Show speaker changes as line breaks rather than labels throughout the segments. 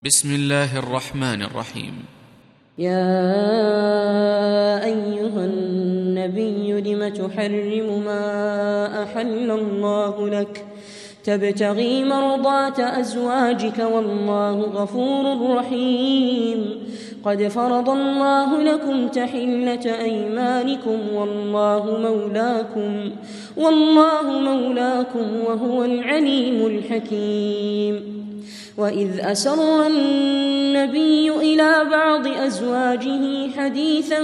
بسم الله الرحمن الرحيم.
يا أيها النبي لم تحرم ما أحل الله لك تبتغي مرضات أزواجك والله غفور رحيم. قد فرض الله لكم تحلة أيمانكم والله مولاكم وهو العليم الحكيم. وإذ أسر النبي إلى بعض أزواجه حديثا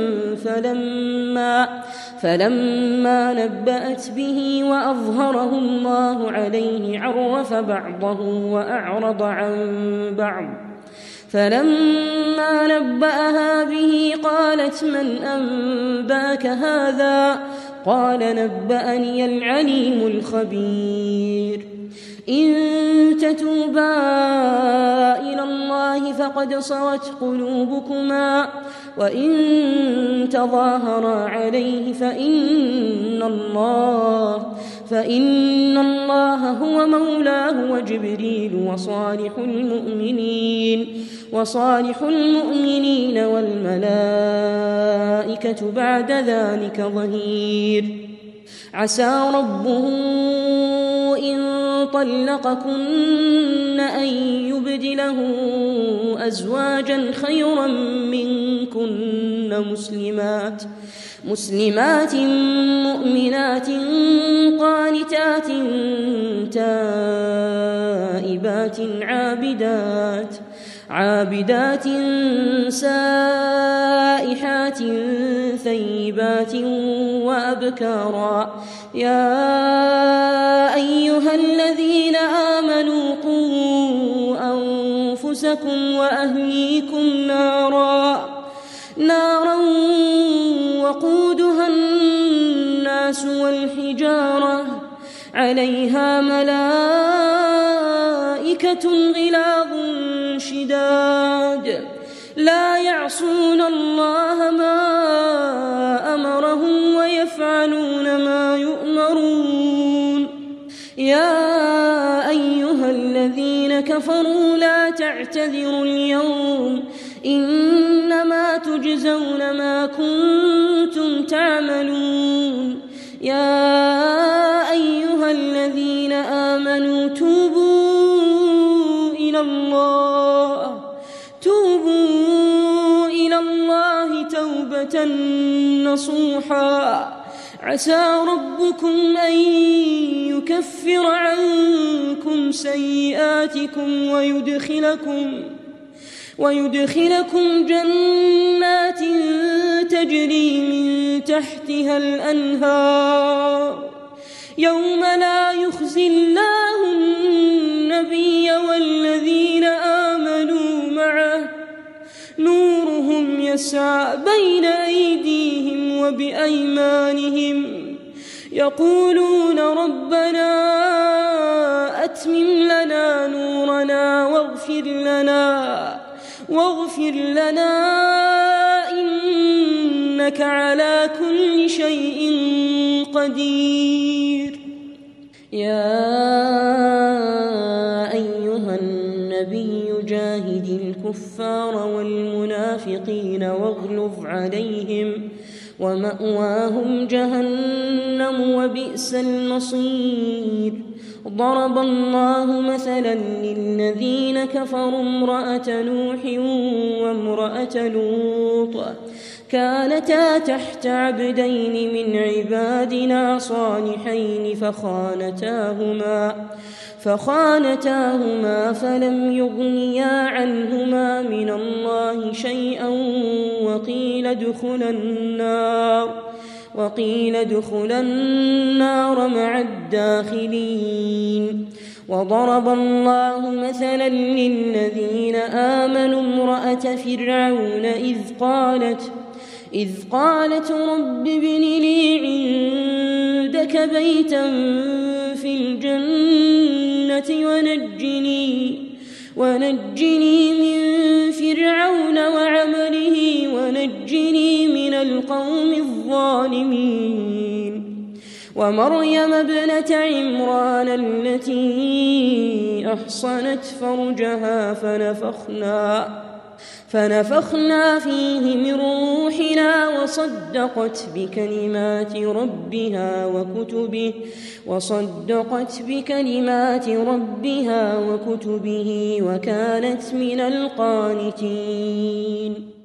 فلما نبأت به وأظهره الله عليه عرف بعضه وأعرض عن بعض. فلما نبأها به قالت من أنبأك هذا؟ قال نبأني العليم الخبير. إن تتوبا إلى الله فقد صغت قلوبكما وإن تظاهرا عليه فإن الله هو مولاه وجبريل وصالح المؤمنين والملائكة بعد ذلك ظهير. عسى ربه إن طلقكن أن يبدله أزواجا خيرا منكن مسلمات مؤمنات قانتات تائبات عابدات سائحات ثيبات وأبكارا. يا أيها الذين آمنوا قوا أنفسكم وأهليكم نارا وقودها الناس والحجارة عليها ملائكة غلاظ شداد لا يعصون الله ما أمرهم ويفعلون ما يؤمرون. يا أيها الذين كفروا لا تعتذروا اليوم إنما تجزون ما كنتم تعملون. يا أيها الذين آمنوا توبوا إلى الله توبة نصوحا. عسى ربكم أن يكفر عنكم سيئاتكم ويدخلكم جنات تجري من تحتها الأنهار يوم لا يخزي الله النبي والذين آمنوا معه نورهم يسعى بين أيديهم وبأيمانهم يقولون ربنا أتمم لنا نورنا واغفر لنا إنك على كل شيء قدير. يا أيها النبي جاهد الكفار والمنافقين واغلظ عليهم ومأواهم جهنم وبئس المصير. ضرب الله مثلا للذين كفروا امرأة نوح وامرأة لوط كانتا تحت عبدين من عبادنا صالحين فخانتاهما فلم يغنيا عنهما من الله شيئا وقيل ادخلا النار مع الداخلين. وضرب الله مثلا للذين آمنوا امرأة فرعون إذ قالت رب ابن لي عندك بيتا في الجنة ونجني من فرعون وعمله ونجني من القوم الظالمين. ومريم ابنة عمران التي أحصنت فرجها فنفخنا فيه من روحنا وصدقت بكلمات ربها وكتبه وكانت من القانتين.